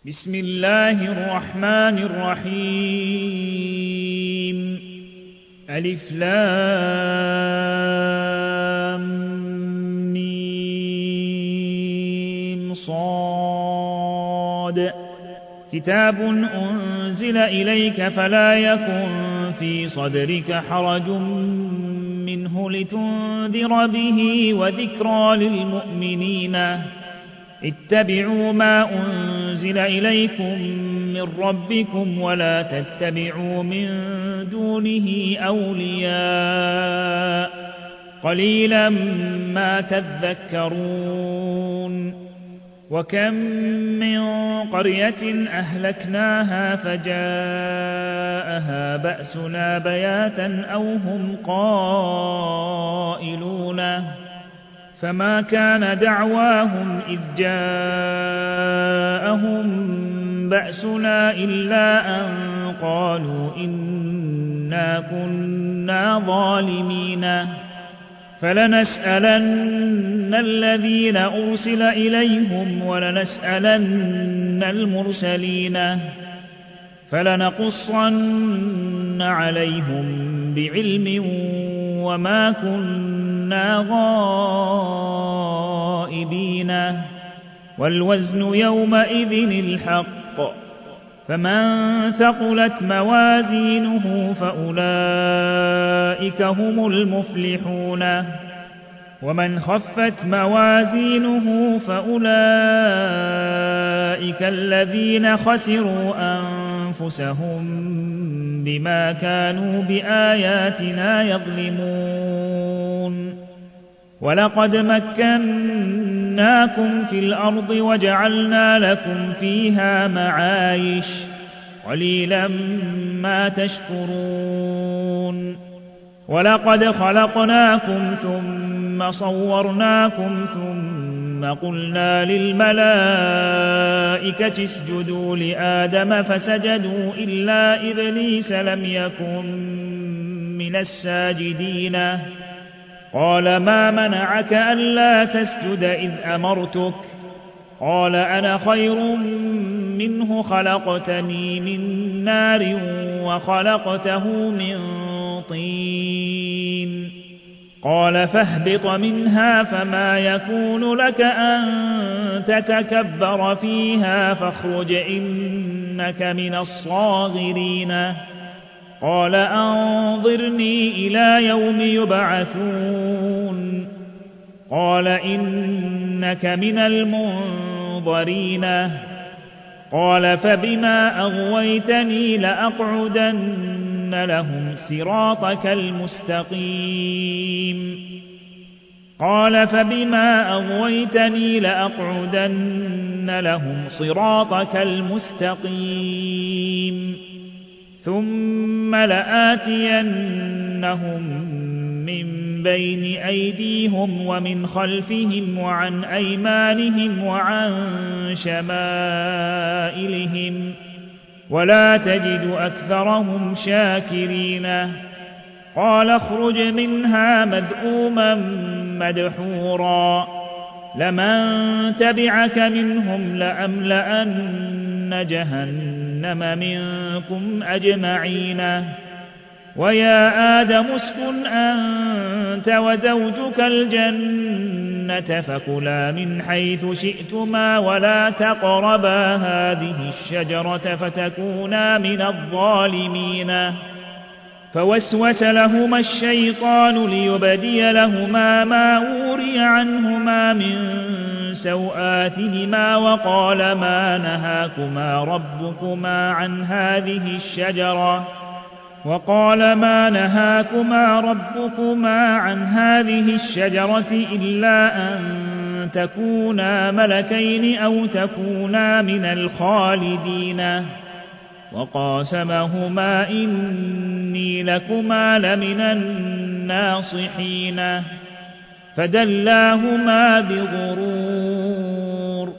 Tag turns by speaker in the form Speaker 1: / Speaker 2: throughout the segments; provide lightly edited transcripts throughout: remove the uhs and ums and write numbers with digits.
Speaker 1: بسم الله الرحمن الرحيم ألف لام ميم صاد كتاب أنزل إليك فلا يكن في صدرك حرج منه لتنذر به وذكرى للمؤمنين اتبعوا ما أنزل إليكم من ربكم ولا تتبعوا من دونه أولياء قليلا ما تذكرون وكم من قرية أهلكناها فجاءها بأسنا بياتا أو هم قائلون فما كان دعواهم إذ جاءهم بأسنا إلا أن قالوا إنا كنا ظالمين فلنسألن الذين أرسل إليهم ولنسألن المرسلين فلنقصن عليهم بعلم وما كنا غائبين والوزن يومئذ الحق فمن ثقلت موازينه فأولئك هم المفلحون ومن خفت موازينه فأولئك الذين خسروا أنفسهم بما كانوا بآياتنا يظلمون ولقد مكناكم في الأرض وجعلنا لكم فيها معايش قليلا ما تشكرون ولقد خلقناكم ثم صورناكم ثم قلنا للملائكة اسجدوا لآدم فسجدوا إلا إبليس لم يكن من الساجدين قال ما منعك ألا تسجد إذ أمرتك قال أنا خير منه خلقتني من نار وخلقته من طين قال فاهبط منها فما يكون لك أن تتكبر فيها فاخرج إنك من الصاغرين قال أنظرني إلى يوم يبعثون قال إنك من المنظرين قال فبما أغويتني لأقعدن لهم صراطك المستقيم قال فبما أغويتني لأقعدن لهم صراطك المستقيم ثم لآتينهم من بين أيديهم ومن خلفهم وعن أيمانهم وعن شمائلهم ولا تجد أكثرهم شاكرين قال اخرج منها مذءوما مدحورا لمن تبعك منهم لأملأن جهنم منكم أجمعين ويا آدم اسكن أنت وزوجك الجنة فكلا من حيث شئتما ولا تقربا هذه الشجرة فتكونا من الظالمين فوسوس لهما الشيطان ليبدي لهما ما أوري عنهما من سوآتهما وقال ما نهاكما ربكما عن هذه الشجرة إلا أن تكونا ملكين أو تكونا من الخالدين وقاسمهما إني لكما لمن الناصحين فدلاهما بغرور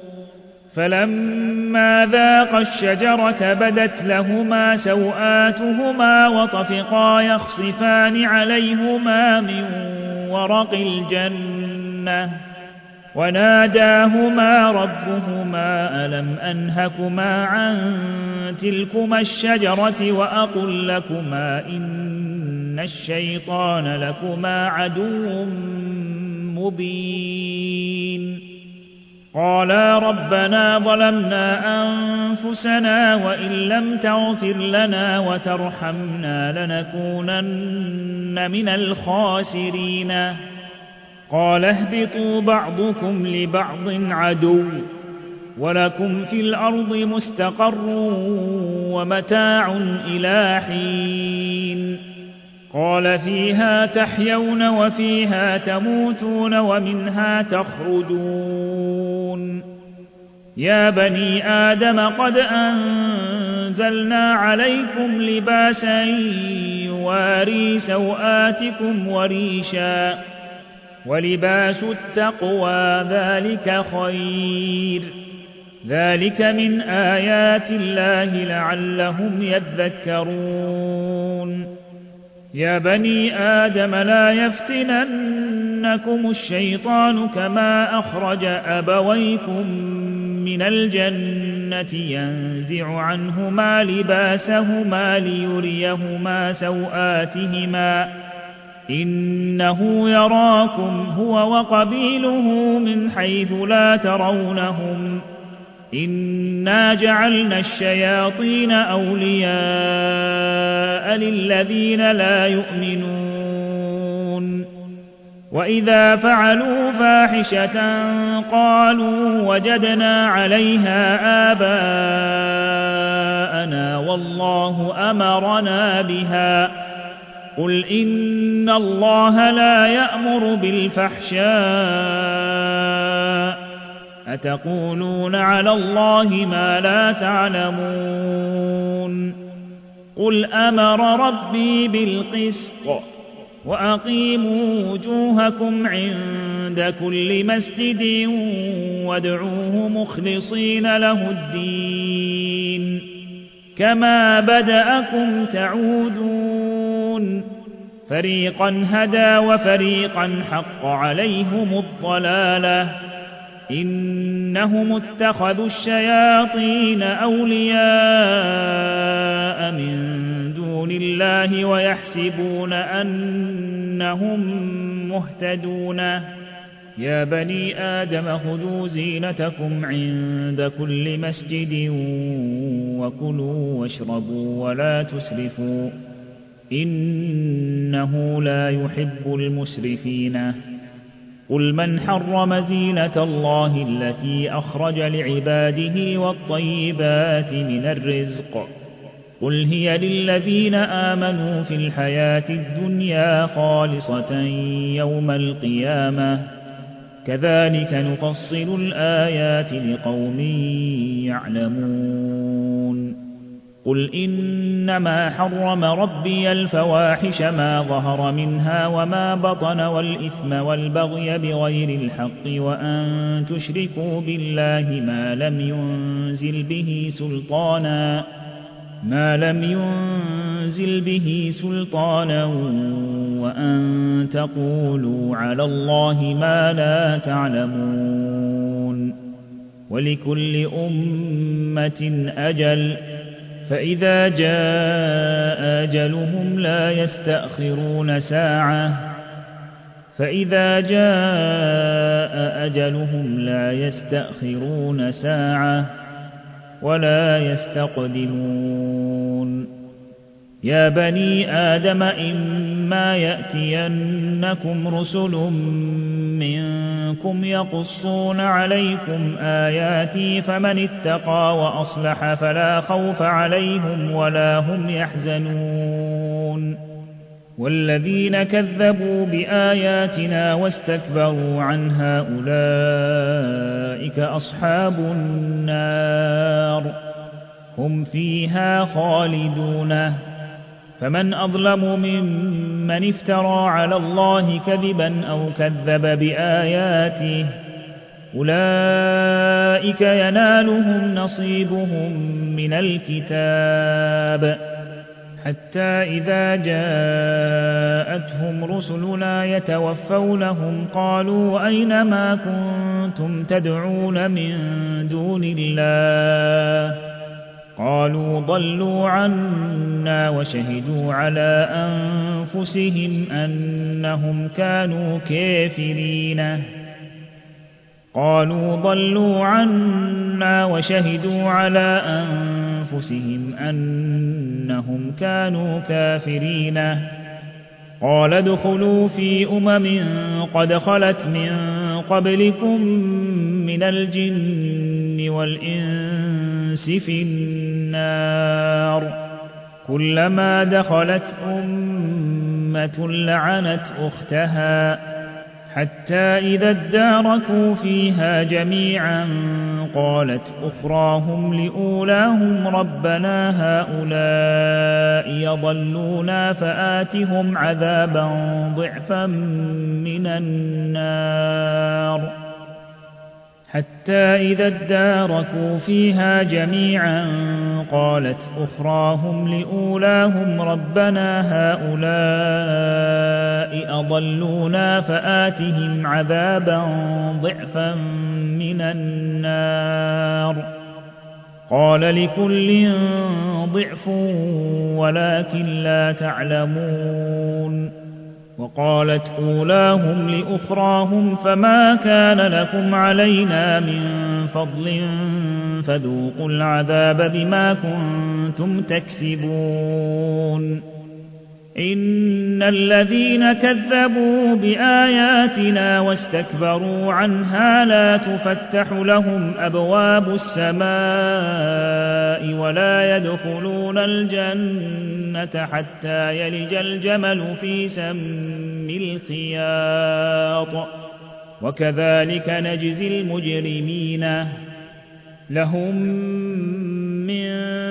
Speaker 1: فلما ذاقا الشجرة بدت لهما سوآتهما وطفقا يخصفان عليهما من ورق الجنة وناداهما ربهما ألم أنهكما عن تلكما الشجرة وأقل لكما إن الشيطان لكما عدو مبين قالا ربنا ظلمنا أنفسنا وإن لم تغفر لنا وترحمنا لنكونن من الخاسرين قال اهبطوا بعضكم لبعض عدو ولكم في الأرض مستقر ومتاع إلى حين قال فيها تحيون وفيها تموتون ومنها تخرجون يا بني آدم قد أنزلنا عليكم لباسا يواري سوآتكم وريشا ولباس التقوى ذلك خير ذلك من آيات الله لعلهم يذكرون يا بني آدم لا يفتننكم الشيطان كما أخرج أبويكم من الجنة ينزع عنهما لباسهما ليريهما سوآتهما إنه يراكم هو وقبيله من حيث لا ترونهم إنا جعلنا الشياطين أولياء للذين لا يؤمنون وإذا فعلوا فاحشة قالوا وجدنا عليها آباءنا والله أمرنا بها قل إن الله لا يأمر بالفحشاء أتقولون على الله ما لا تعلمون قل أمر ربي بالقسط وأقيموا وجوهكم عند كل مسجد وادعوه مخلصين له الدين كما بدأكم تعودون فريقا هدى وفريقا حق عليهم الضلالة إنهم اتخذوا الشياطين أولياء من دون الله ويحسبون أنهم مهتدون يا بني آدم خذوا زينتكم عند كل مسجد وكلوا واشربوا ولا تسرفوا إنه لا يحب المسرفين قل من حرم زينة الله التي أخرج لعباده والطيبات من الرزق قل هي للذين آمنوا في الحياة الدنيا خالصة يوم القيامة كذلك نفصل الآيات لقوم يعلمون قل إنما حرم ربي الفواحش ما ظهر منها وما بطن والإثم والبغي بغير الحق وأن تشركوا بالله ما لم ينزل به سلطانا وأن تقولوا على الله ما لا تعلمون ولكل أمة أجل فإذا جاء أجلهم لا يستأخرون ساعة ولا يستقدمون يا بني آدم إما يأتينكم رسل منكم يقصون عليكم آياتي فمن اتقى وأصلح فلا خوف عليهم ولا هم يحزنون والذين كذبوا بآياتنا واستكبروا عنها أولئك أصحاب النار هم فيها خالدون فمن أظلم ممن افترى على الله كذبا أو كذب بآياته أولئك ينالهم نصيبهم من الكتاب حتى إذا جاءتهم رسلنا يتوفونهم قالوا أين ما كنتم تدعون من دون الله قالوا ضلوا عنا وشهدوا على أنفسهم أنهم كانوا كافرين قالوا ضلوا عنا وشهدوا على أنفسهم أنهم كانوا كافرين قال ادخلوا في قد خلت من قبلكم من الجن والإنس في النار كلما دخلت أمة لعنت أختها حتى إذا اداركوا فيها جميعا قالت أخراهم لأولاهم ربنا هؤلاء يضلونا فآتهم عذابا ضعفا من النار حتى إذا اداركوا فيها جميعا قالت أخراهم لأولاهم ربنا هؤلاء أضلونا فآتهم عذابا ضعفا من النار قال لكل ضعف ولكن لا تعلمون وقالت أولاهم لأخراهم فما كان لكم علينا من فضل فذوقوا العذاب بما كنتم تكسبون إن الذين كذبوا بآياتنا واستكبروا عنها لا تفتح لهم أبواب السماء ولا يدخلون الجنة حتى يلج الجمل في سم الخياط وكذلك نجزي المجرمين لهم من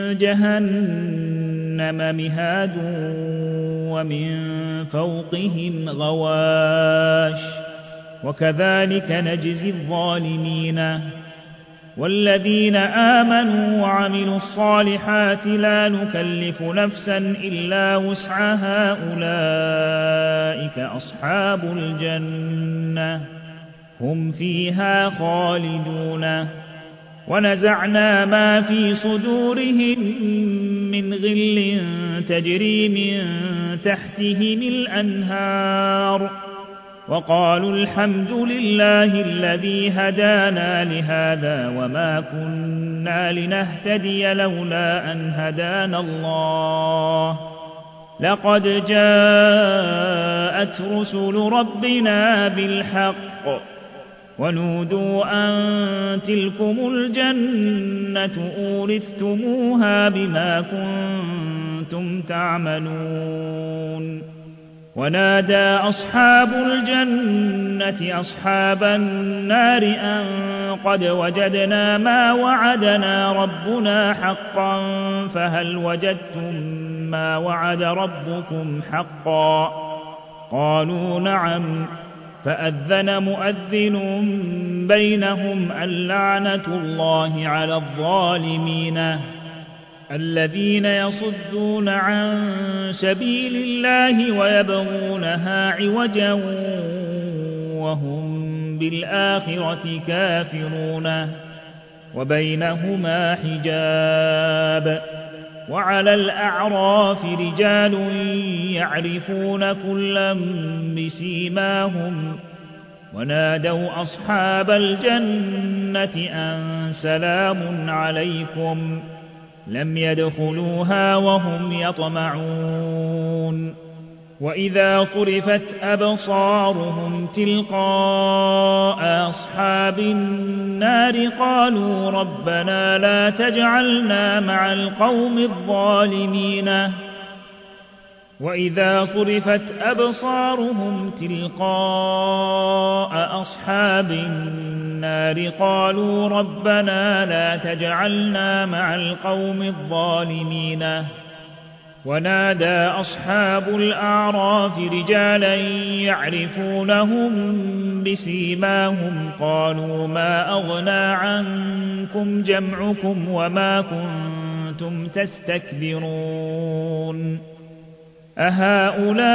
Speaker 1: جهنم مهاد ومن فوقهم غواش وكذلك نجزي الظالمين والذين آمنوا وعملوا الصالحات لا نكلف نفسا إلا وسعها أولئك أصحاب الجنة هم فيها خالدون ونزعنا ما في صدورهم من غل تجري من تحتهم الأنهار وقالوا الحمد لله الذي هدانا لهذا وما كنا لنهتدي لولا أن هدانا الله لقد جاءت رسل ربنا بالحق ونودوا أن تلكم الجنة أورثتموها بما كنتم تعملون ونادى أصحاب الجنة أصحاب النار أن قد وجدنا ما وعدنا ربنا حقا فهل وجدتم ما وعد ربكم حقا قالوا نعم فأذن مؤذن بينهم اللعنة الله على الظالمين الذين يصدون عن سبيل الله ويبغونها عوجا وهم بالآخرة كافرون وبينهما حجاب وعلى الأعراف رجال يعرفون كلا بسيماهم ونادوا أصحاب الجنة أن سلام عليكم لم يدخلوها وهم يطمعون وإذا صرفت أبصارهم تلقاء أصحاب النار قالوا ربنا لا تجعلنا مع القوم الظالمين وإذا صرفت أبصارهم تلقاء أصحاب النار قالوا ربنا لا تجعلنا مع القوم الظالمين ونادى أصحاب الأعراف رجالا يعرفونهم بسيماهم قالوا ما أغنى عنكم جمعكم وما كنتم تستكبرون أهؤلاء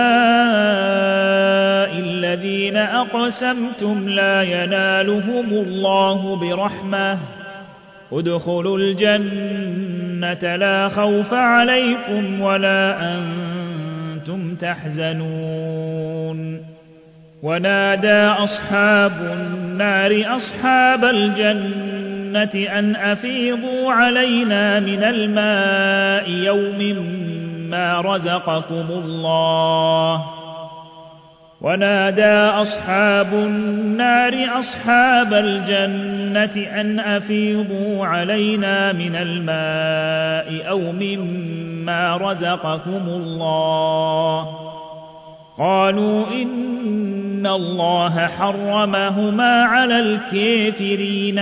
Speaker 1: الذين أقسمتم لا ينالهم الله برحمة ادخلوا الجنة لا خوف عليكم ولا أنتم تحزنون ونادى أصحاب النار أصحاب الجنة أن أفيضوا علينا من الماء يوم ما رزقكم الله ونادى أصحاب النار أصحاب الجنة أن أفيضوا علينا من الماء أو مما رزقكم الله قالوا إن الله حرمهما على الكافرين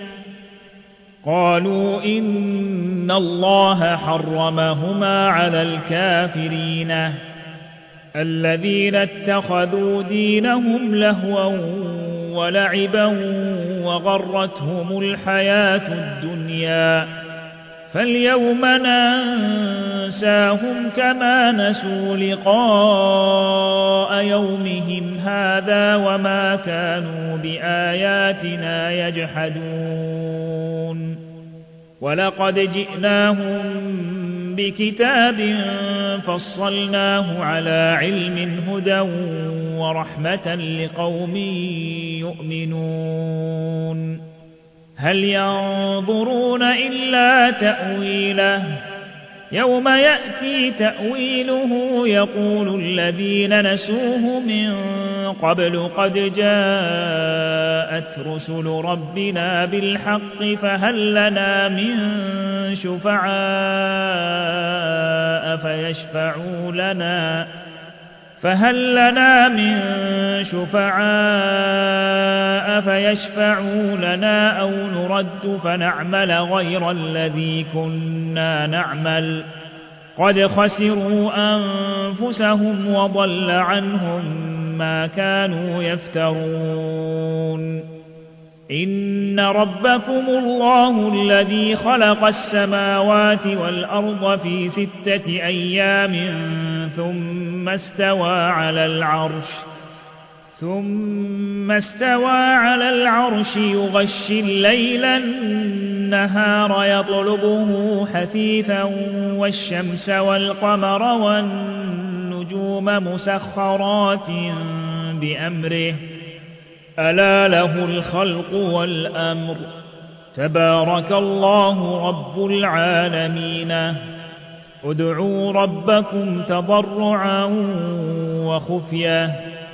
Speaker 1: الذين اتخذوا دينهم لهوا ولعبا وغرتهم الحياة الدنيا فاليوم ننساهم كما نسوا لقاء يومهم هذا وما كانوا بآياتنا يجحدون ولقد جئناهم بكتاب فصلناه على علم هدى ورحمة لقوم يؤمنون هل ينظرون إلا تأويله يوم يأتي تأويله يقول الذين نسوه من قبل قد جاءت رسل ربنا بالحق فهل لنا من شفعاء فيشفعوا لنا أو نرد فنعمل غير الذي كنا نعمل قد خسروا أنفسهم وضل عنهم ما كانوا يفترون إن ربكم الله الذي خلق السماوات والأرض في 6 أيام ثم استوى على العرش يغشي الليل النهار يطلبه حثيثا والشمس والقمر والنجوم مسخرات بأمره ألا له الخلق والأمر تبارك الله رب العالمين ادعوا ربكم تضرعا وخفية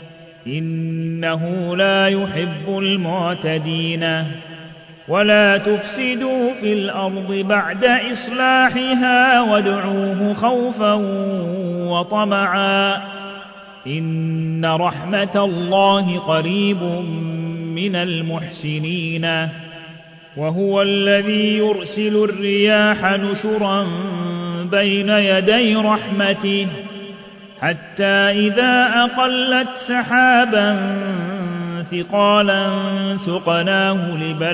Speaker 1: إنه لا يحب المعتدين ولا تفسدوا في الأرض بعد إصلاحها وادعوه خوفا وطمعا إن رحمة الله قريب من المحسنين وهو الذي يرسل الرياح نشرا بين يدي رحمته حتى إذا أقلت سحابا ثقالا سقناه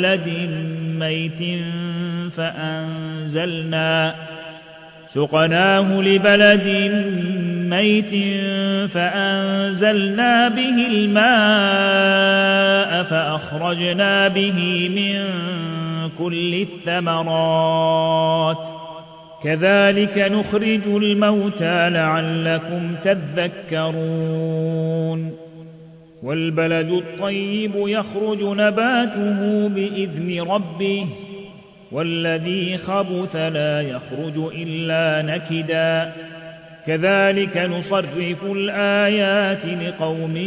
Speaker 1: لبلد ميت فأنزلنا به الماء فأخرجنا به من كل الثمرات كذلك نخرج الموتى لعلكم تذكرون والبلد الطيب يخرج نباته بإذن ربه والذي خبث لا يخرج إلا نكدا كذلك نصرف الآيات لقوم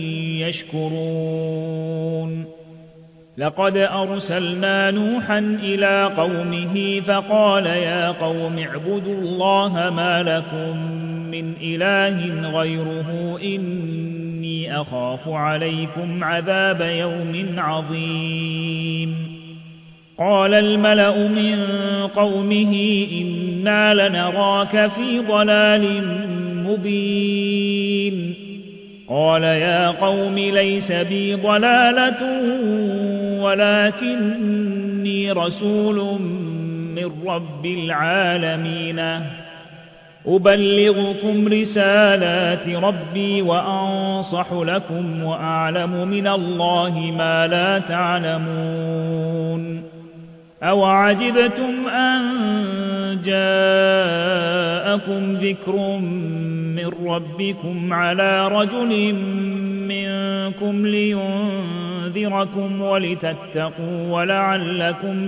Speaker 1: يشكرون لقد أرسلنا نوحا إلى قومه فقال يا قوم اعبدوا الله ما لكم من إله غيره إني أخاف عليكم عذاب يوم عظيم قال الملأ من قومه إنا لنراك في ضلال مبين قال يا قوم ليس بي ضلالة ولكني رسول من رب العالمين أبلغكم رسالات ربي وأنصح لكم وأعلم من الله ما لا تعلمون أوعجبتم أن جاءكم ذكر من ربكم على رجل منكم لينذركم ولتتقوا ولعلكم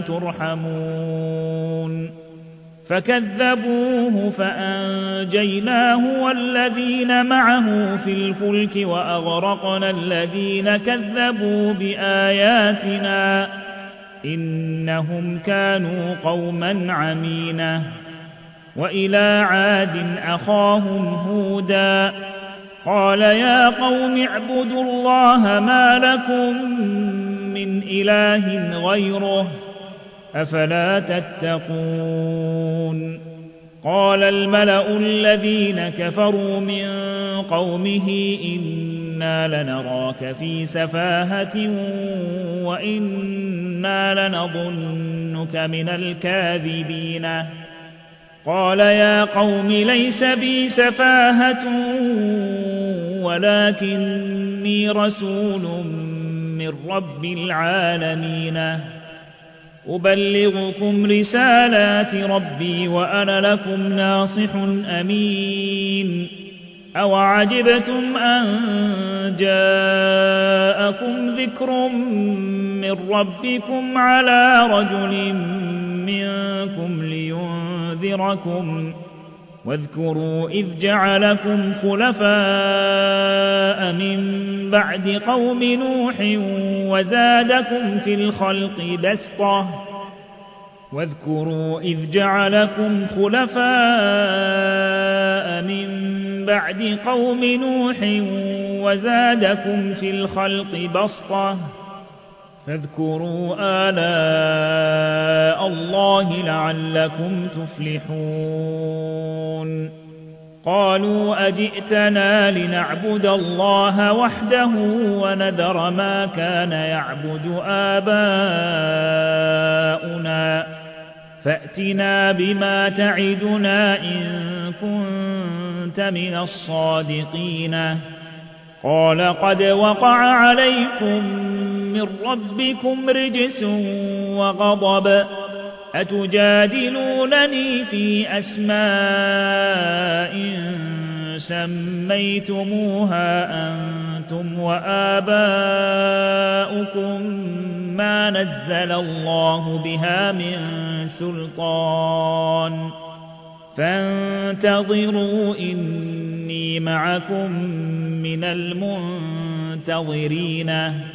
Speaker 1: ترحمون فكذبوه فأنجيناه والذين معه في الفلك وأغرقنا الذين كذبوا بآياتنا إنهم كانوا قوما عمين وإلى عاد أخاهم هودا قال يا قوم اعبدوا الله ما لكم من إله غيره أفلا تتقون قال الملأ الذين كفروا من قومه إنا لنراك في سفاهة وإنا لنظنك من الكاذبين قال يا قوم ليس بي سفاهة ولكني رسول من رب العالمين أبلغكم رسالات ربي وأنا لكم ناصح أمين أوعجبتم أن جاءكم ذكر من ربكم على رجل منكم لينذركم واذكروا إذ جعلكم خلفاء من بعد قوم نوح وزادكم في الخلق بسطة واذكروا إذ جعلكم خلفاء من بعد قوم نوح وزادكم في الخلق بسطة فاذكروا آلاء الله لعلكم تفلحون قالوا أجئتنا لنعبد الله وحده ونذر ما كان يعبد آباؤنا فأتنا بما تعدنا إن كنت من الصادقين قال قد وقع عليكم من ربكم رجس وغضب أتجادلونني في أسماء سميتموها أنتم وآباؤكم ما نزل الله بها من سلطان فانتظروا إني معكم من المنتظرين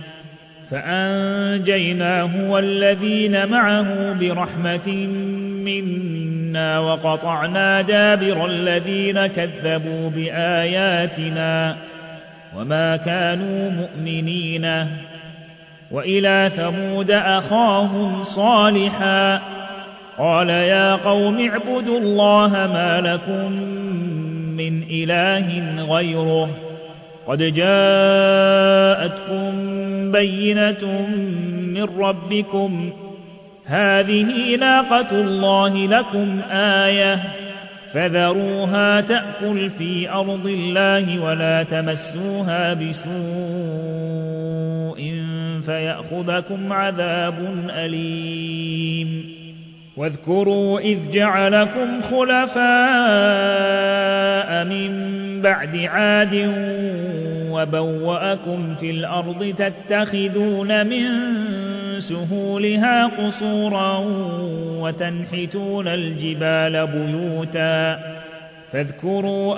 Speaker 1: فأنجيناه والذين معه برحمة منا وقطعنا دابر الذين كذبوا بآياتنا وما كانوا مؤمنين وإلى ثمود أخاهم صالحا قال يا قوم اعبدوا الله ما لكم من إله غيره قد جاءتكم بينة من ربكم هذه ناقة الله لكم آية فذروها تأكل في أرض الله ولا تمسوها بسوء فيأخذكم عذاب أليم واذكروا إذ جعلكم خلفاء من بعد عاد وبوأكم في الأرض تتخذون من سهولها قصورا وتنحتون الجبال بيوتا فاذكروا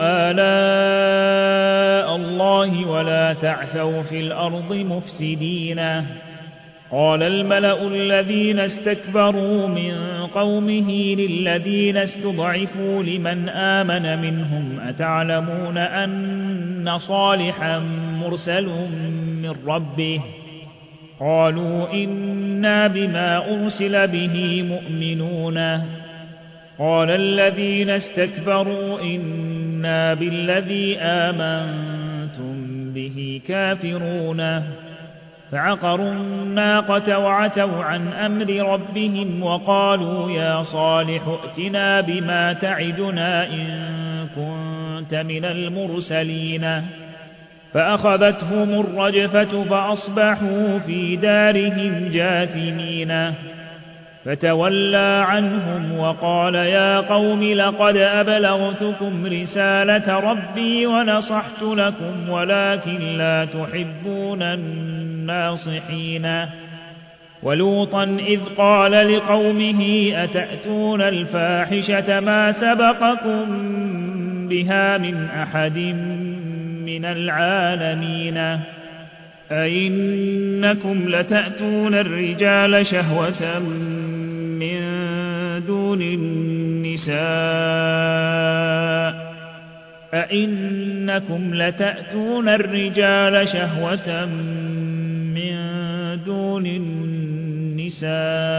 Speaker 1: آلاء الله ولا تعثوا في الأرض مفسدين قال الملأ الذين استكبروا من قومه للذين استضعفوا لمن آمن منهم أتعلمون أن صالحا مرسل من ربه قالوا إنا بما أرسل به مؤمنون قال الذين استكبروا إنا بالذي آمنتم به كافرون فعقروا الناقة وعتوا عن أمر ربهم وقالوا يا صالح ائتنا بما تعدنا إن كنت من المرسلين فأخذتهم الرجفة فأصبحوا في دارهم جاثمين فتولى عنهم وقال يا قوم لقد أبلغتكم رسالة ربي ونصحت لكم ولكن لا تحبون الناصحين ولوطا إذ قال لقومه أتأتون الفاحشة ما سبقكم بها من أحد من العالمين أئنكم لتأتون الرجال شهوة من دون النساء أئنكم لتأتون الرجال شهوة من دون النساء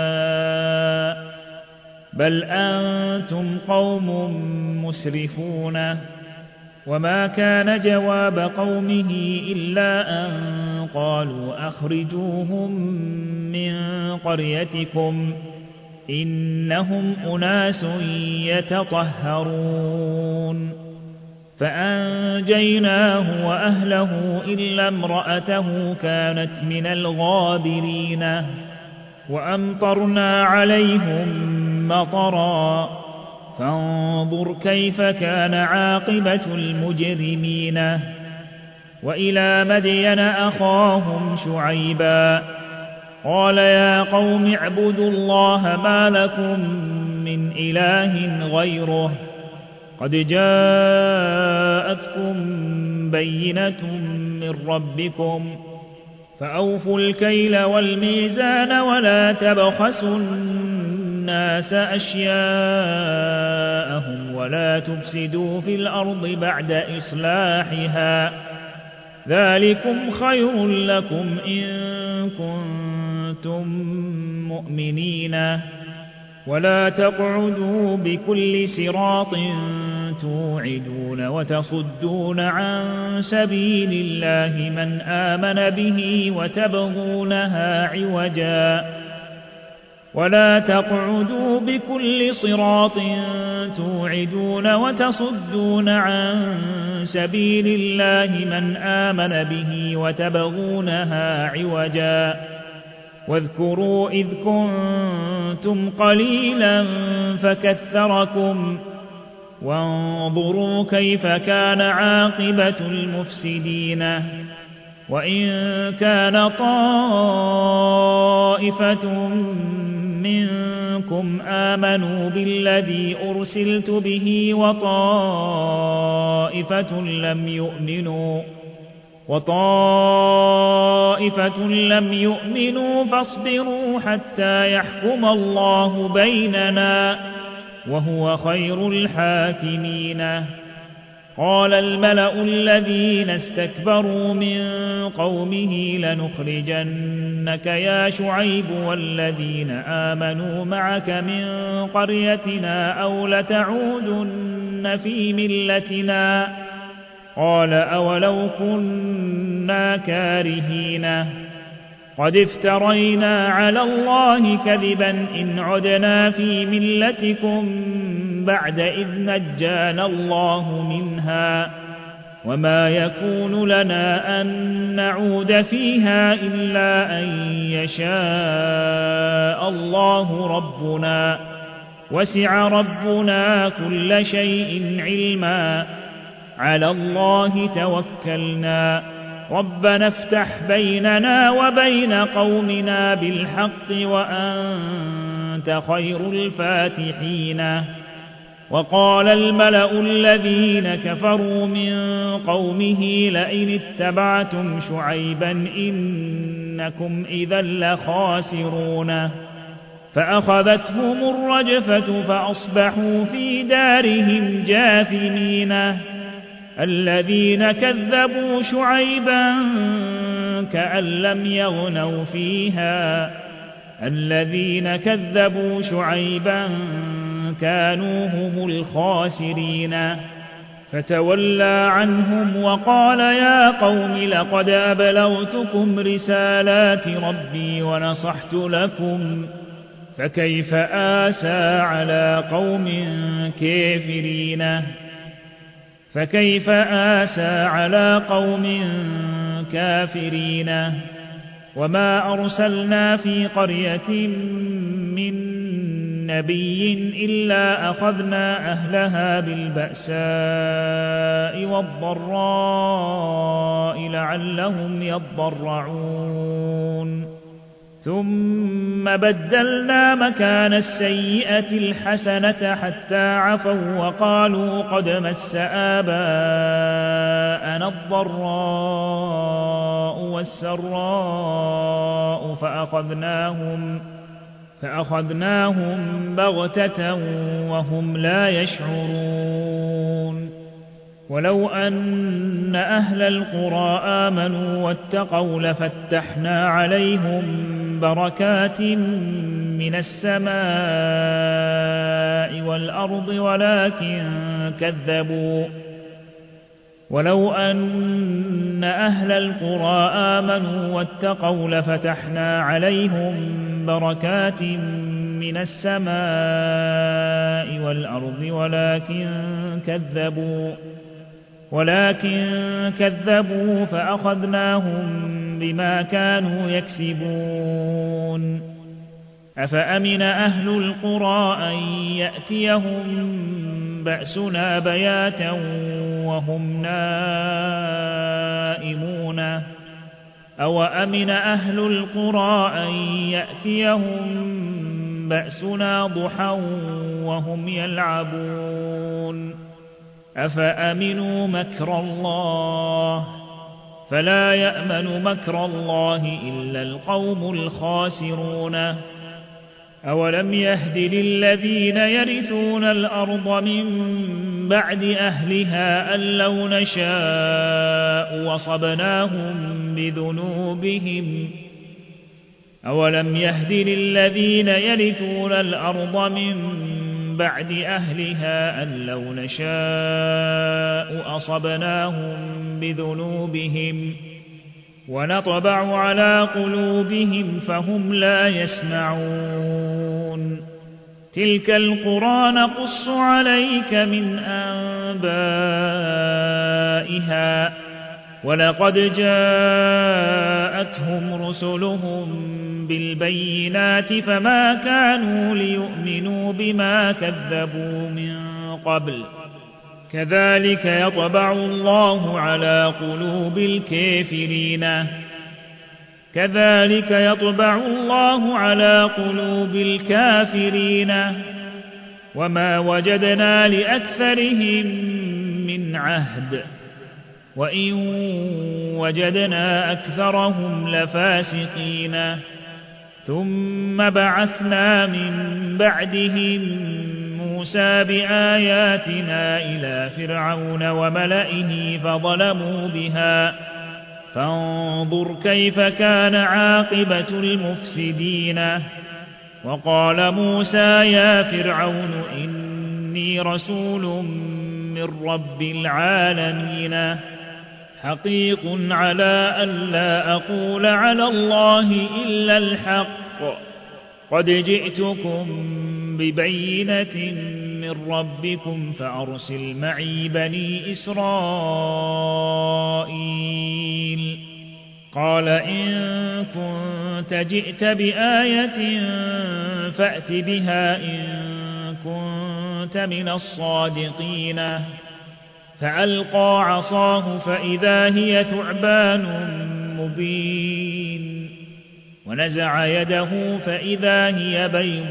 Speaker 1: بل أنتم قوم مسرفون وما كان جواب قومه إلا أن قالوا أخرجوهم من قريتكم إنهم أناس يتطهرون فأنجيناه وأهله إلا امرأته كانت من الغابرين وأمطرنا عليهم مطرا فانظر كيف كان عاقبة المجرمين وإلى مدين أخاهم شعيبا قال يا قوم اعبدوا الله ما لكم من إله غيره قد جاءتكم بينة من ربكم فأوفوا الكيل والميزان ولا تبخسوا الناس أشياءهم ولا تفسدوا في الأرض بعد إصلاحها ذلكم خير لكم إن كنتم مؤمنين ولا تقعدوا بكل صراط توعدون وتصدون عن سبيل الله من آمن به وتبغونها عوجا ولا تقعدوا بكل صراط توعدون وتصدون عن سبيل الله من آمن به وتبغونها عوجا واذكروا إذ كنتم قليلا فكثركم وانظروا كيف كان عاقبة المفسدين وإن كان طائفة منكم آمنوا بالذي أرسلت به وطائفة لم يؤمنوا فاصبروا حتى يحكم الله بيننا وهو خير الحاكمين قال الملأ الذين استكبروا من قومه لنخرجنك يا شعيب والذين آمنوا معك من قريتنا أو لتعودن في ملتنا قال أولو كنا كارهين قد افترينا على الله كذبا إن عدنا في ملتكم بعد إذ نجانا الله منها وما يكون لنا أن نعود فيها إلا أن يشاء الله ربنا وسع ربنا كل شيء علما على الله توكلنا ربنا افتح بيننا وبين قومنا بالحق وأنت خير الفاتحين وقال الملأ الذين كفروا من قومه لئن اتبعتم شعيبا إنكم إذا لخاسرون فأخذتهم الرجفة فأصبحوا في دارهم جاثمين الذين كذبوا شعيبا كأن لم يغنوا فيها الذين كذبوا شعيبا كانوا هم الخاسرين فتولى عنهم وقال يا قوم لقد أبلغتكم رسالات ربي ونصحت لكم فكيف آسى على قوم كافرين وما أرسلنا في قرية من نبي إلا أخذنا أهلها بالبأساء والضراء لعلهم يضرعون ثم بدلنا مكان السيئة الحسنة حتى عفوا وقالوا قد مس آباءنا الضراء والسراء فأخذناهم بغتة وهم لا يشعرون ولو أن أهل القرى آمنوا واتقوا لفتحنا عليهم بركات من السماء والأرض ولكن كذبوا فأخذناهم بما كانوا يكسبون أفأمن أهل القرى أن يأتيهم بأسنا بياتا وهم نائمون أوأمن أهل القرى أن يأتيهم بأسنا ضحى وهم يلعبون أفأمنوا مكر الله فلا يأمن مكر الله إلا القوم الخاسرون أولم يهد للذين يرثون الأرض من بعد أهلها أن لو نشاء أصبناهم بذنوبهم ونطبع على قلوبهم فهم لا يسمعون تلك القرى نقص عليك من أنبائها ولقد جاءتهم رسلهم بالبينات فما كانوا ليؤمنوا بما كذبوا من قبل كذلك يطبع الله على قلوب الكافرين وما وجدنا لأكثرهم من عهد وإن وجدنا أكثرهم لفاسقين ثم بعثنا من بعدهم موسى بآياتنا إلى فرعون وملئه فظلموا بها فانظر كيف كان عاقبة المفسدين وقال موسى يا فرعون إني رسول من رب العالمين حقيق على ألا أقول على الله إلا الحق قد جئتكم ببينة من ربكم فأرسل معي بني إسرائيل قال إن كنت جئت بآية فأت بها إن كنت من الصادقين فألقى عصاه فإذا هي ثعبان مبين ونزع يده فإذا هي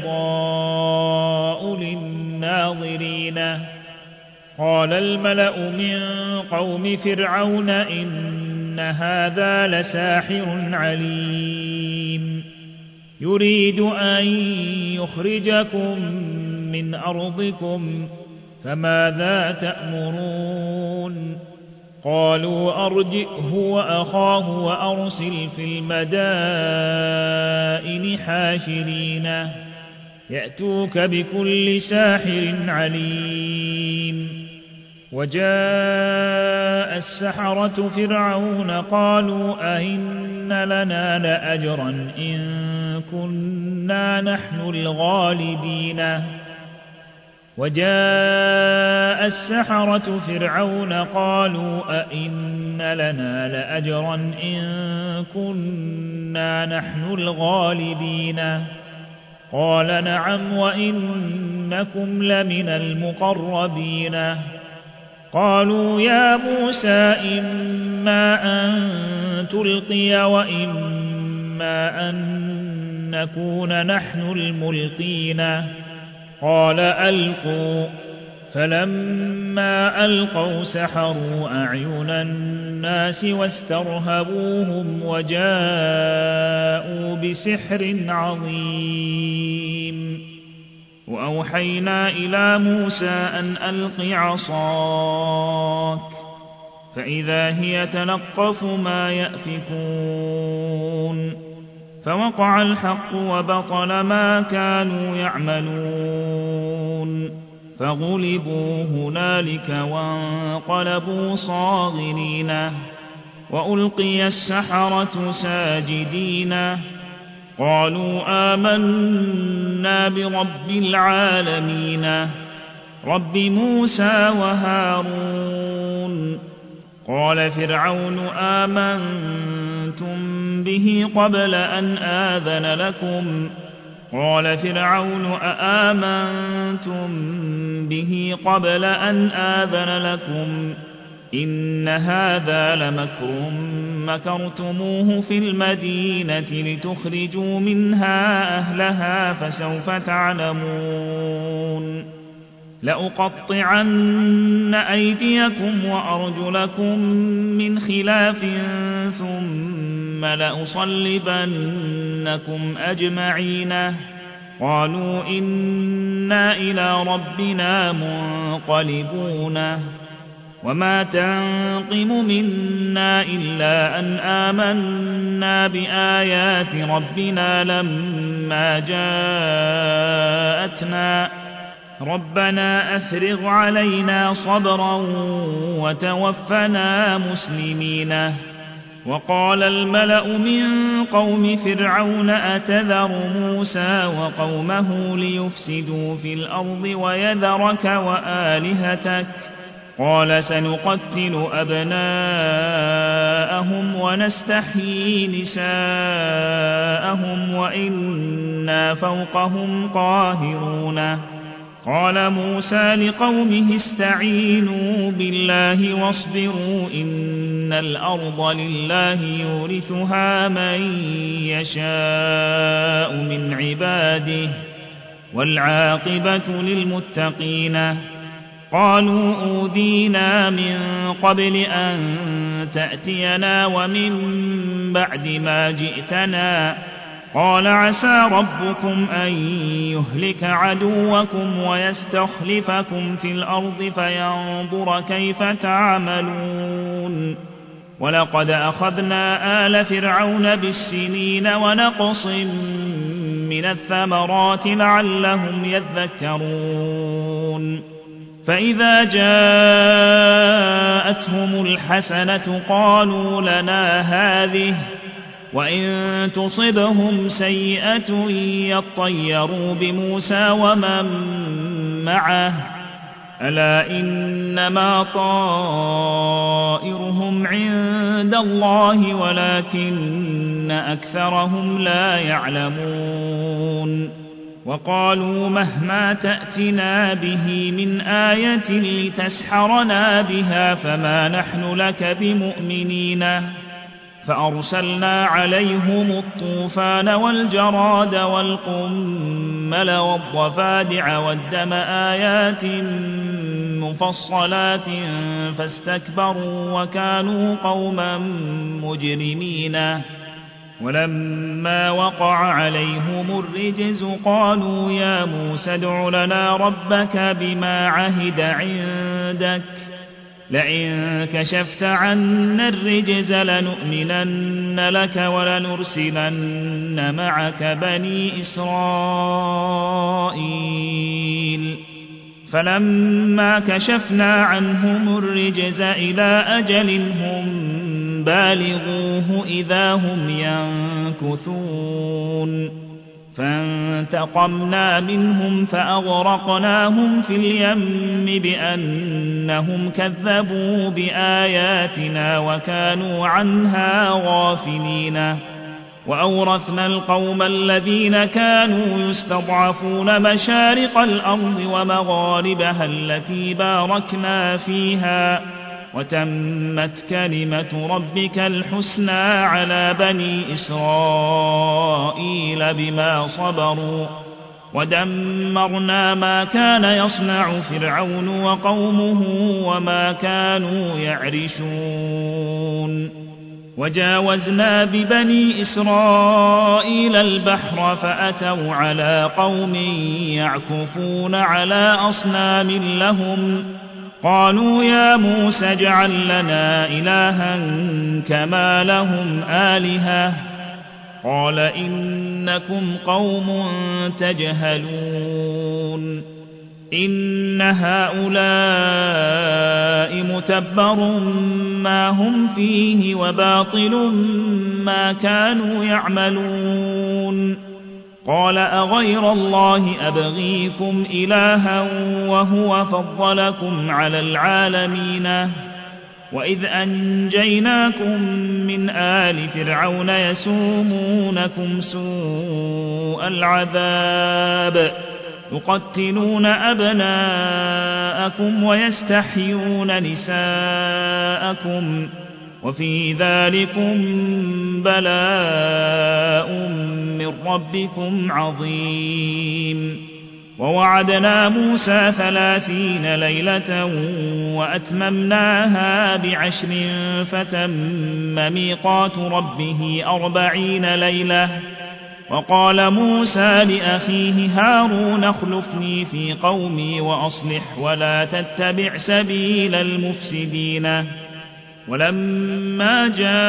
Speaker 1: بيضاء للناظرين قال الملأ من قوم فرعون إن هذا لساحر عليم يريد أن يخرجكم من أرضكم فماذا تأمرون قالوا أرجئه وأخاه وأرسل في المدائن حاشرين يأتوك بكل ساحر عليم وجاء السحرة فرعون قالوا أئن لنا لأجرا إن كنا نحن الغالبين وجاء السحرة فرعون قالوا أئن لنا لأجرا إن كنا نحن الغالبين قال نعم وإنكم لمن المقربين قالوا يا موسى إما أن تلقي وإما أن نكون نحن الملقين قال ألقوا فلما ألقوا سحروا أعين الناس واسترهبوهم وجاءوا بسحر عظيم وأوحينا إلى موسى أن ألق عصاك فإذا هي تلقف ما يأفكون فوقع الحق وبطل ما كانوا يعملون فغلبوا هنالك وانقلبوا صاغرين وألقي السحرة ساجدين قالوا آمنا برب العالمين رب موسى وهارون قال فرعون آمنتم به قبل أن آذن لكم قال فرعون أآمنتم به قبل أن آذن لكم إن هذا لمكر مكرتموه في المدينة لتخرجوا منها أهلها فسوف تعلمون لأقطعن أيديكم وأرجلكم من خلاف ثم لأصلبنكم أجمعين قالوا إنا إلى ربنا منقلبون وما تنقم منا إلا أن آمنا بآيات ربنا لما جاءتنا ربنا أفرغ علينا صبرا وتوفنا مسلمين وقال الملأ من قوم فرعون أتذر موسى وقومه ليفسدوا في الأرض ويذرك وآلهتك قال سنقتل أبناءهم ونستحيي نساءهم وإنا فوقهم قاهرون قال موسى لقومه استعينوا بالله واصبروا إن الأرض لله يورثها من يشاء من عباده والعاقبة للمتقين قالوا أوذينا من قبل أن تأتينا ومن بعد ما جئتنا قال عسى ربكم أن يهلك عدوكم ويستخلفكم في الأرض فينظر كيف تعملون ولقد أخذنا آل فرعون بالسنين ونقص من الثمرات لعلهم يذكرون فإذا جاءتهم الحسنة قالوا لنا هذه وإن تصبهم سيئة يطيروا بموسى ومن معه ألا إنما طائرهم عند الله ولكن أكثرهم لا يعلمون وقالوا مهما تأتنا به من آية لتسحرنا بها فما نحن لك بمؤمنين فأرسلنا عليهم الطوفان والجراد والقمل والضفادع والدم آيات مفصلات فاستكبروا وكانوا قوما مجرمين ولما وقع عليهم الرجز قالوا يا موسى ادع لنا ربك بما عهد عندك لئن كشفت عنا الرجز لنؤمنن لك ولنرسلن معك بني إسرائيل فلما كشفنا عنهم الرجز إلى أجل هم بالغوه إذا هم ينكثون فانتقمنا منهم فأغرقناهم في اليم بأنهم كذبوا بآياتنا وكانوا عنها غافلين وأورثنا القوم الذين كانوا يستضعفون مشارق الأرض ومغاربها التي باركنا فيها وتمت كلمة ربك الحسنى على بني إسرائيل بما صبروا ودمرنا ما كان يصنع فرعون وقومه وما كانوا يعرشون وجاوزنا ببني إسرائيل البحر فأتوا على قوم يعكفون على أصنام لهم قالوا يا موسى اجعل لنا إلها كما لهم آلهة قال إنكم قوم تجهلون إن هؤلاء متبر ما هم فيه وباطل ما كانوا يعملون قال أغير الله أبغيكم إلها وهو فضلكم على العالمين وإذ أنجيناكم من آل فرعون يسومونكم سوء العذاب يقتلون أبناءكم ويستحيون نساءكم وفي ذلكم بلاء من ربكم عظيم ووعدنا موسى 30 ليلة وأتممناها ب10 فتم ميقات ربه 40 ليلة وقال موسى لأخيه هارون اخلفني في قومي وأصلح ولا تتبع سبيل المفسدين ولما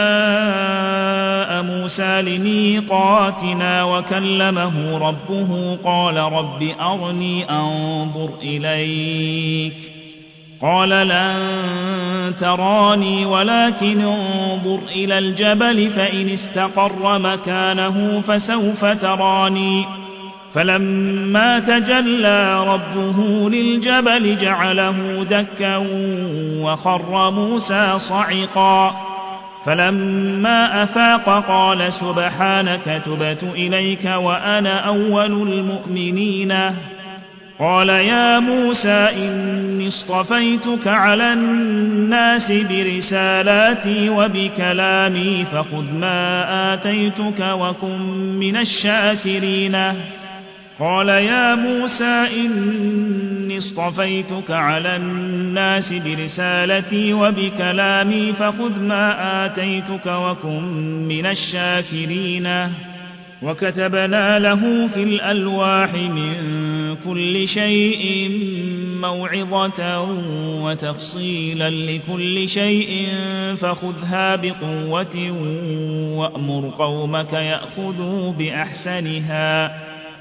Speaker 1: جاء موسى لميقاتنا وكلمه ربه قال رب أرني أنظر إليك قال لن تراني ولكن انظر إلى الجبل فإن استقر مكانه فسوف تراني فلما تجلى ربه للجبل جعله دكا وخر موسى صعقا فلما أفاق قال سبحانك تبت إليك وأنا أول المؤمنين قال يا موسى إني اصطفيتك على الناس برسالاتي وبكلامي فخذ ما آتيتك وكن من الشاكرين قال يا موسى إني اصطفيتك على الناس برسالتي وبكلامي فخذ ما آتيتك وكن من الشاكرين وكتبنا له في الألواح من كل شيء موعظة وتفصيلا لكل شيء فخذها بقوة وأمر قومك يأخذوا بأحسنها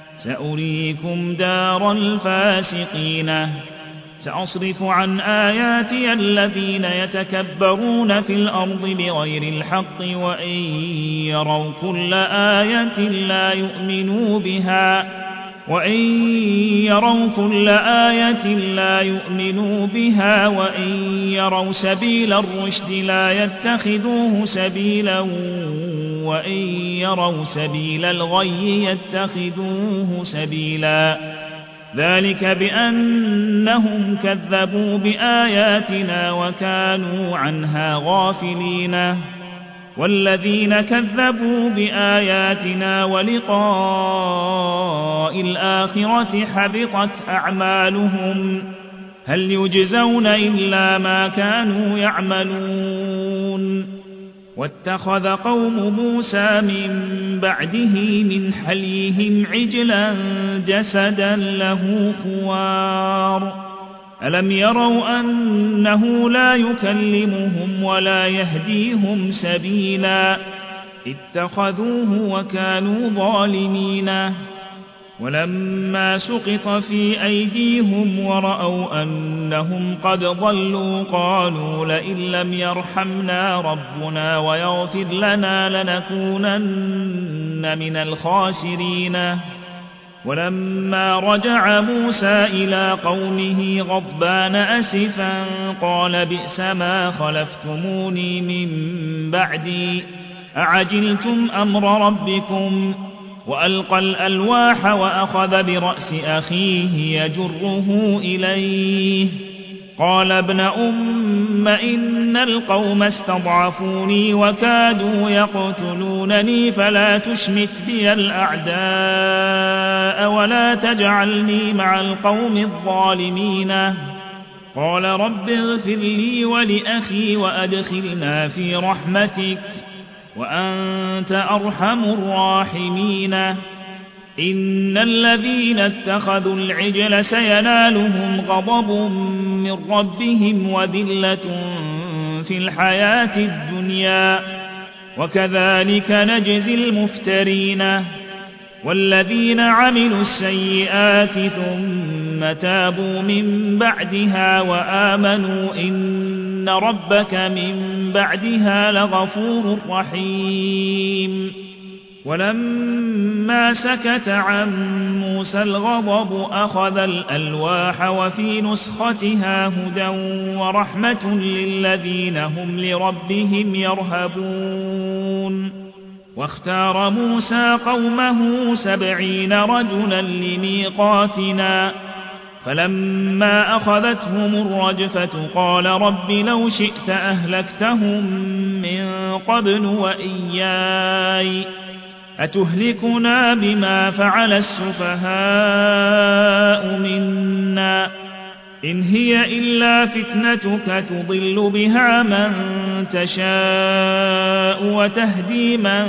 Speaker 1: سأريكم دار الفاسقين سأصرف عن آياتي الذين يتكبرون في الأرض بغير الحق وإن يروا كل آية لا يؤمنوا بها وإن يروا سبيل الرشد لا يتخذوه سبيلا وإن يروا سبيل الغي يتخذوه سبيلا ذلك بأنهم كذبوا بآياتنا وكانوا عنها غافلين والذين كذبوا بآياتنا ولقاء الآخرة حبطت أعمالهم هل يجزون إلا ما كانوا يعملون واتخذ قوم موسى من بعده من حليهم عجلا جسدا له خوار ألم يروا أنه لا يكلمهم ولا يهديهم سبيلا اتخذوه وكانوا ظالمين ولما سقط في أيديهم ورأوا أنهم قد ضلوا قالوا لئن لم يرحمنا ربنا ويغفر لنا لنكونن من الخاسرين. ولما رجع موسى إلى قومه غضبان أسفا قال بئس ما خلفتموني من بعدي أعجلتم أمر ربكم. وألقى الألواح وأخذ برأس أخيه يجره إليه قال ابن أم إن القوم استضعفوني وكادوا يقتلونني فلا تشمت بي الأعداء ولا تجعلني مع القوم الظالمين. قال رب اغفر لي ولأخي وأدخلنا في رحمتك وأنت أرحم الراحمين. إن الذين اتخذوا العجل سينالهم غضب من ربهم وذلة في الحياة الدنيا وكذلك نجزي المفترين. والذين عملوا السيئات ثم تابوا من بعدها وآمنوا إن ربك من بعدها لغفور رحيم. ولما سكت عن موسى الغضب أخذ الألواح وفي نسختها هدى ورحمة للذين هم لربهم يرهبون. واختار موسى قومه 70 رجلا لميقاتنا فلما أخذتهم الرجفة قال رب لو شئت أهلكتهم من قبل وإياي أتهلكنا بما فعل السفهاء منا إن هي إلا فتنتك تضل بها من تشاء وتهدي من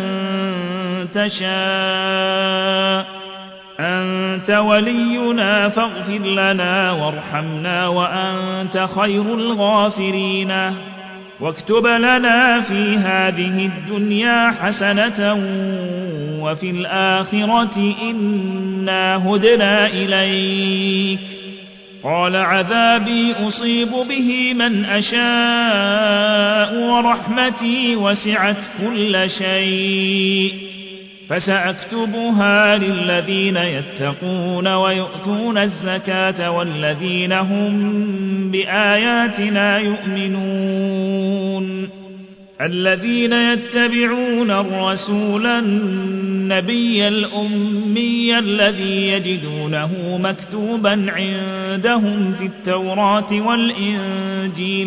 Speaker 1: تشاء أنت ولينا فاغفر لنا وارحمنا وأنت خير الغافرين. واكتب لنا في هذه الدنيا حسنة وفي الآخرة إنا هدنا إليك. قال عذابي أصيب به من أشاء ورحمتي وسعت كل شيء فسأكتبها للذين يتقون ويؤتون الزكاة والذين هم بآياتنا يؤمنون. الذين يتبعون الرسول النبي الأمي الذي يجدونه مكتوبا عندهم في التوراة والإنجيل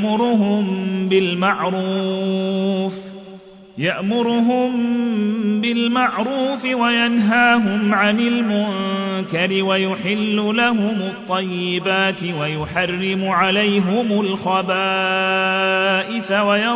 Speaker 1: يأمرهم بالمعروف وينهاهم عن المنكر ويحل لهم الطيبات ويحرم عليهم الخبائث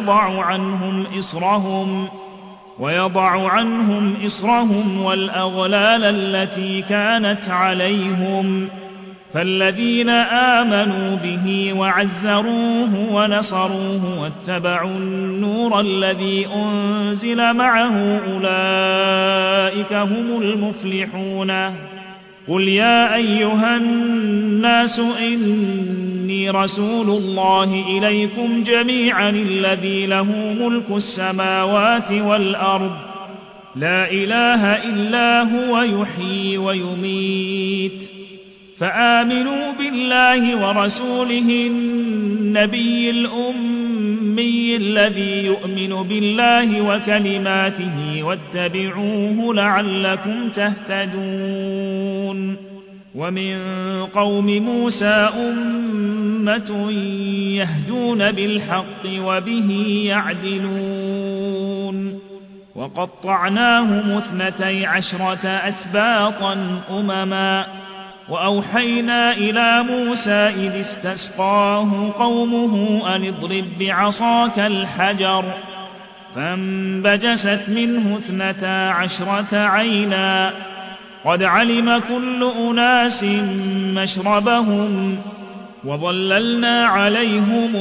Speaker 1: ويضع عنهم إصرهم والأغلال التي كانت عليهم. فالذين آمنوا به وعزروه ونصروه واتبعوا النور الذي أنزل معه أولئك هم المفلحون. قل يا أيها الناس إني رسول الله إليكم جميعا الذي له ملك السماوات والأرض لا إله إلا هو يحيي ويميت. فآمنوا بالله ورسوله النبي الأمي الذي يؤمن بالله وكلماته واتبعوه لعلكم تهتدون. ومن قوم موسى أمة يهدون بالحق وبه يعدلون. وقطعناهم 12 أسباطا أمما وأوحينا إلى موسى إذ استسقاه قومه أن اضرب بعصاك الحجر فانبجست منه 12 عينا قد علم كل أناس مشربهم وظللنا عليهم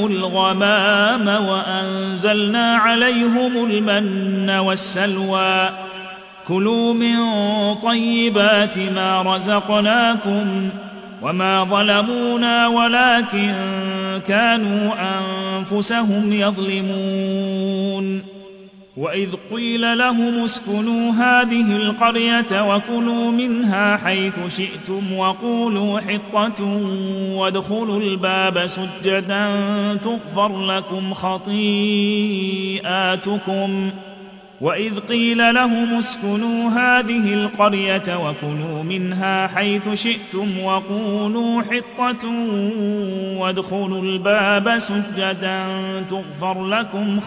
Speaker 1: الغمام وأنزلنا عليهم المن والسلوى كلوا من طيبات ما رزقناكم وما ظلمونا ولكن كانوا أنفسهم يظلمون وإذ قيل لهم اسكنوا هذه القرية وكلوا منها حيث شئتم وقولوا حطة وادخلوا الباب سجدا تغفر لكم خطيئاتكم وإذ قيل لهم اسكنوا هذه القرية وكلوا منها حيث شئتم وقولوا حطة وادخلوا الباب سجدا تغفر لكم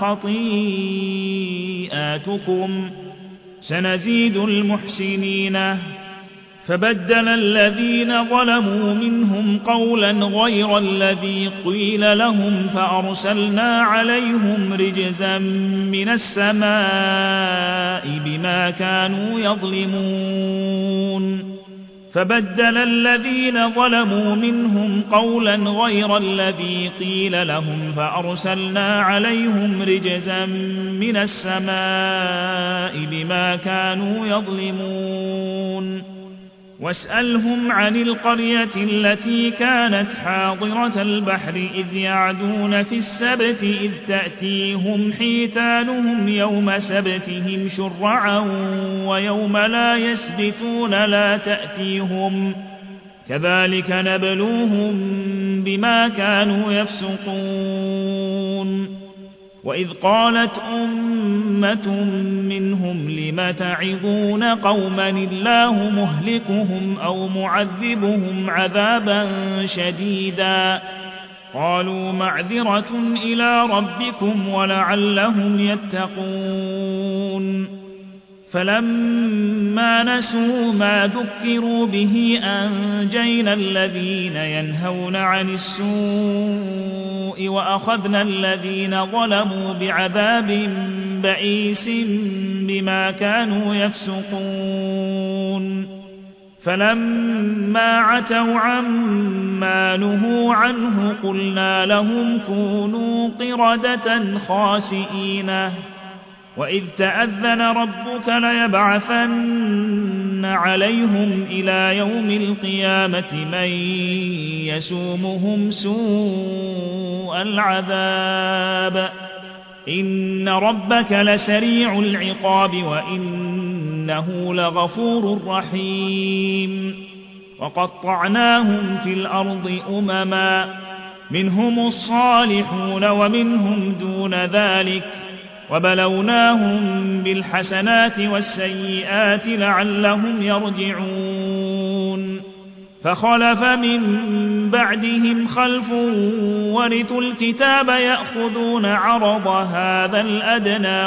Speaker 1: خطيئاتكم سنزيد المحسنين فبدل الذين ظلموا منهم قولا غير الذي قيل لهم فأرسلنا عليهم رجزا من السماء بما كانوا يظلمون فبدل الذين ظلموا منهم قولا غير الذي قيل لهم فأرسلنا عليهم رجزا من السماء بما كانوا يظلمون واسألهم عن القرية التي كانت حاضرة البحر إذ يعدون في السبت إذ تأتيهم حيتانهم يوم سبتهم شرعا ويوم لا يسبتون لا تأتيهم كذلك نبلوهم بما كانوا يفسقون وإذ قالت أمة منهم لم تعظون قوما الله مهلكهم أو معذبهم عذابا شديدا قالوا معذرة إلى ربكم ولعلهم يتقون فلما نسوا ما ذكروا به أنجينا الذين ينهون عن السوء وأخذنا الذين ظلموا بعذاب بئيس بما كانوا يفسقون فلما عتوا عما نهوا عنه قلنا لهم كونوا قردة خاسئين وإذ تأذن ربك ليبعثن عليهم إلى يوم القيامة من يسومهم سوء العذاب إن ربك لسريع العقاب وإنه لغفور رحيم وقطعناهم في الأرض أمما منهم الصالحون ومنهم دون ذلك وبلوناهم بالحسنات والسيئات لعلهم يرجعون فخلف من بعدهم خلف ورثوا الكتاب يأخذون عرض هذا الأدنى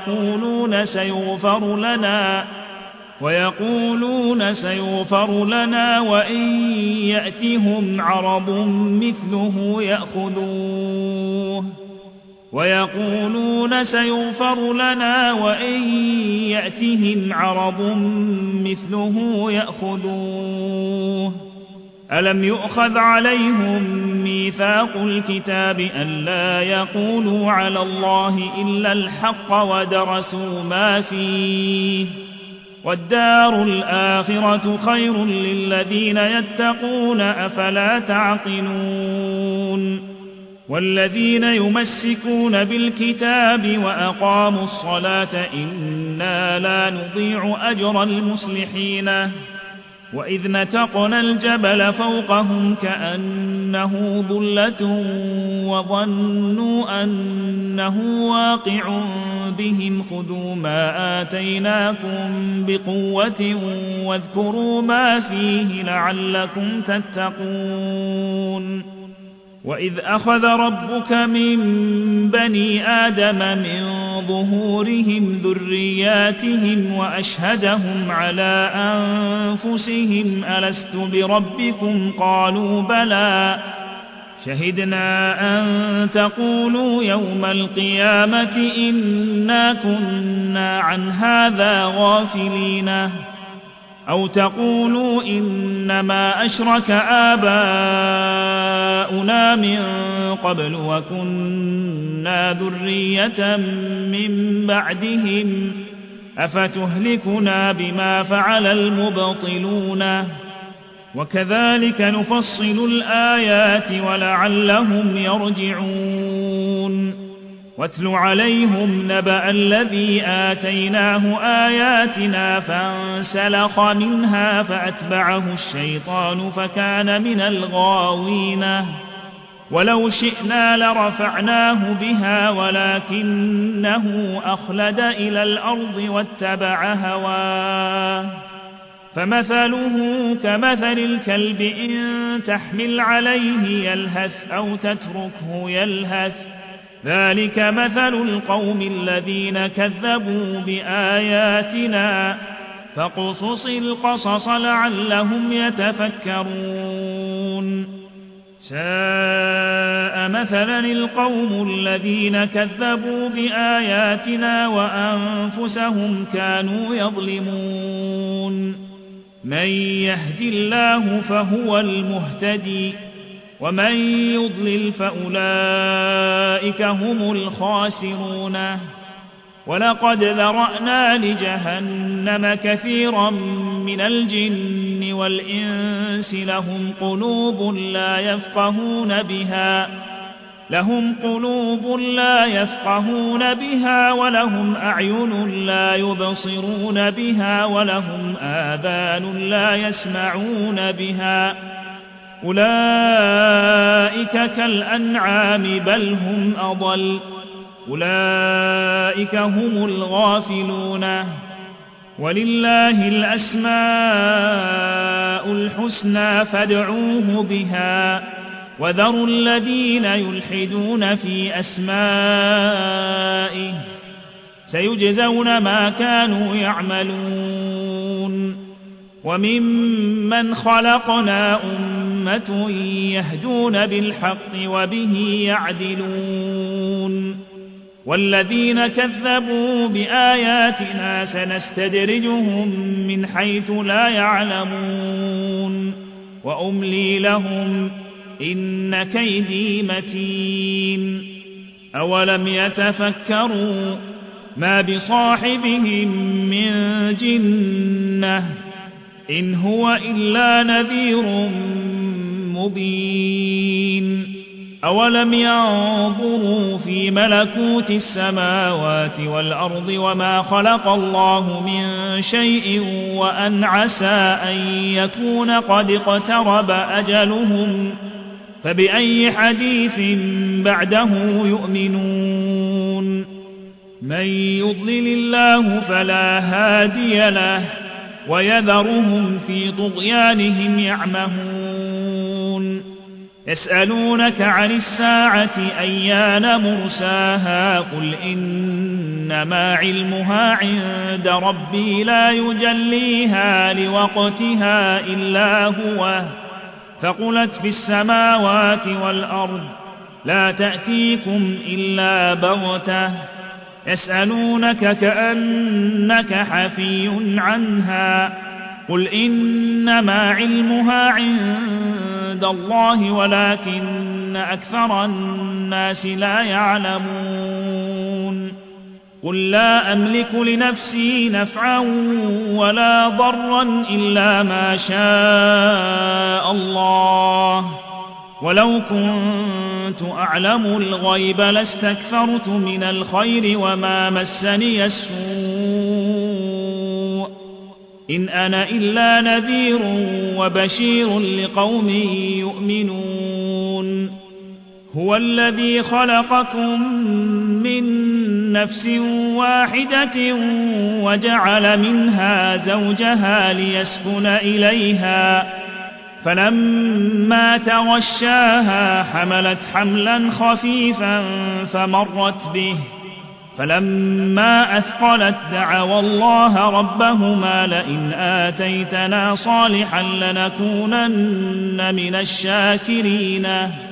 Speaker 1: ويقولون سيغفر لنا وإن يأتهم عرض مثله يأخذوه ألم يؤخذ عليهم ميثاق الكتاب ألا يقولوا على الله إلا الحق ودرسوا ما فيه والدار الآخرة خير للذين يتقون أفلا تعقلون والذين يمسكون بالكتاب وأقاموا الصلاة إنا لا نضيع أجر المصلحين وإذ نتقنا الجبل فوقهم كأنه ظلة وظنوا أنه واقع بهم خذوا ما آتيناكم بقوة واذكروا ما فيه لعلكم تتقون وإذ أخذ ربك من بني آدم من ظهورهم ذرياتهم وأشهدهم على أنفسهم ألست بربكم قالوا بلى شهدنا أن تقولوا يوم القيامة إنا كنا عن هذا غافلين أو تقولوا إنما أشرك آباؤنا من قبل وكنا ذرية من بعدهم أفتهلكنا بما فعل المبطلون وكذلك نفصل الآيات ولعلهم يرجعون واتل عليهم نبأ الذي آتيناه آياتنا فانسلخ منها فأتبعه الشيطان فكان من الغاوين ولو شئنا لرفعناه بها ولكنه أخلد إلى الأرض واتبع هواه فمثله كمثل الكلب إن تحمل عليه يلهث أو تتركه يلهث ذلك مثل القوم الذين كذبوا بآياتنا فاقصص القصص لعلهم يتفكرون ساء مثلا القوم الذين كذبوا بآياتنا وأنفسهم كانوا يظلمون من يهد الله فهو المهتدي ومن يضلل فأولئك هم الخاسرون ولقد ذرأنا لجهنم كثيرا من الجن والإنس لهم قلوب لا يفقهون بها ولهم أعين لا يبصرون بها ولهم آذان لا يسمعون بها أولئك كالأنعام بل هم أضل أولئك هم الغافلون ولله الأسماء الحسنى فادعوه بها وذروا الذين يلحدون في أسمائه سيجزون ما كانوا يعملون وممن خلقنا أمة يهدون بالحق وبه يعدلون والذين كذبوا بآياتنا سنستدرجهم من حيث لا يعلمون وأملي لهم إن كيدي متين أولم يتفكروا ما بصاحبهم من جنة إن هو إلا نذير مبين أولم ينظروا في ملكوت السماوات والأرض وما خلق الله من شيء وأن عسى أن يكون قد اقترب أجلهم فبأي حديث بعده يؤمنون من يضلل الله فلا هادي له ويذرهم في طغيانهم يعمهون يسألونك عن الساعة أيان مرساها قل إنما علمها عند ربي لا يجليها لوقتها إلا هو ثقلت في السماوات والأرض لا تأتيكم إلا بغتة يسألونك كأنك حفي عنها قل إنما علمها عند الله ولكن أكثر الناس لا يعلمون قل لا أملك لنفسي نفعا ولا ضرا إلا ما شاء الله ولو كنت أعلم الغيب لاستكثرت من الخير وما مسني السوء إن أنا إلا نذير وبشير لقوم يؤمنون هو الذي خلقكم من نفس واحدة وجعل منها زوجها ليسكن إليها فلما تغشاها حملت حملا خفيفا فمرت به فلما أثقلت دعوا الله ربهما لئن آتيتنا صالحا لنكونن من الشاكرين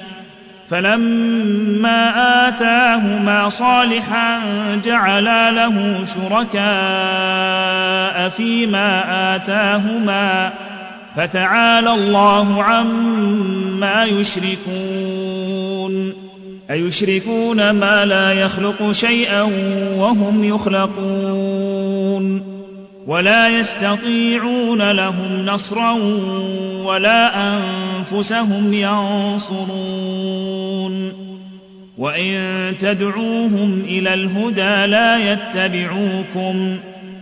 Speaker 1: فلما آتاهما صالحا جعلا له شركاء فيما آتاهما فتعالى الله عما يشركون أيشركون ما لا يخلق شيئا وهم يخلقون ولا يستطيعون لهم نصرا ولا أنفسهم ينصرون وإن تدعوهم إلى الهدى لا يتبعوكم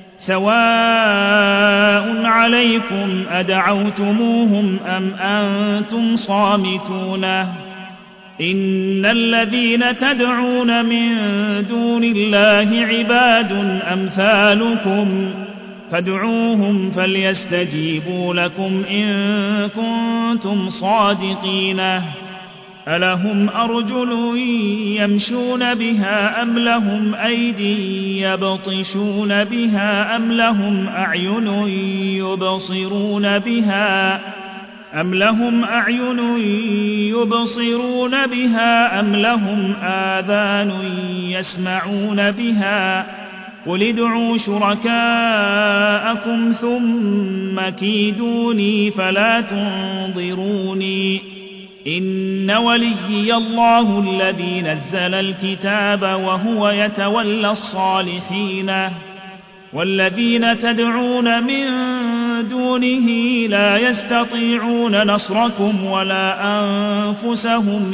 Speaker 1: سواء عليكم أدعوتموهم أم أنتم صامتون إن الذين تدعون من دون الله عباد أمثالكم فادعوهم فليستجيبوا لكم إن كنتم صادقين ألهم أرجل يمشون بها أم لهم أيدي يبطشون بها أم لهم أعين يبصرون بها أم لهم آذان يسمعون بها قل ادعوا شركاءكم ثم كيدوني فلا تنظروني إن وليي الله الذي نزل الكتاب وهو يتولى الصالحين والذين تدعون من دونه لا يستطيعون نصركم ولا أنفسهم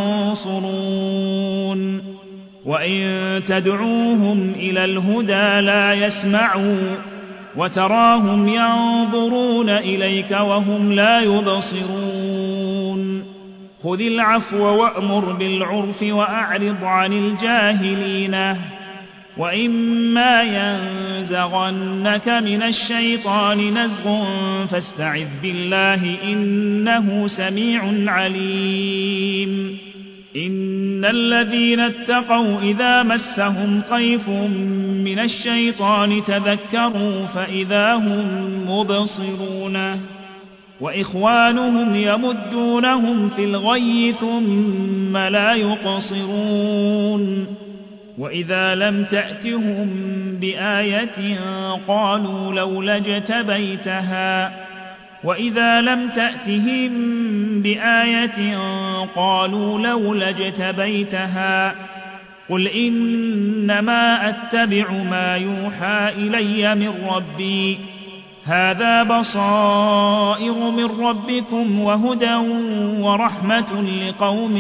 Speaker 1: ينصرون وإن تدعوهم إلى الهدى لا يسمعوا وتراهم ينظرون إليك وهم لا يبصرون خذ العفو وأمر بالعرف وأعرض عن الجاهلين وإما ينزغنك من الشيطان نزغ فاستعذ بالله إنه سميع عليم إن الذين اتقوا إذا مسهم طيف من الشيطان تذكروا فإذا هم مبصرون وإخوانهم يمدونهم في الغي ثم لا يقصرون وإذا لم تأتهم بآية قالوا لولا اجتبيتها وإذا لم تأتهم بآية قالوا لولا اجتبيتها قل إنما أتبع ما يوحى إلي من ربي هذا بصائر من ربكم وهدى ورحمة لقوم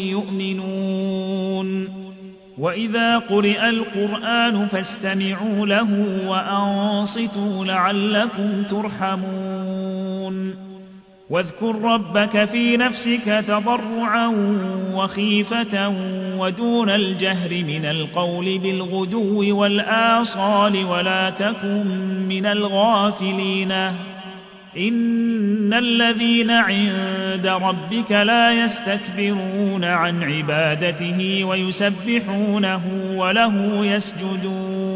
Speaker 1: يؤمنون وإذا قرئ القرآن فاستمعوا له وأنصتوا لعلكم ترحمون واذكر ربك في نفسك تضرعا وخيفة ودون الجهر من القول بالغدو والآصال ولا تكن من الغافلين إن الذين عند ربك لا يستكبرون عن عبادته ويسبحونه وله يسجدون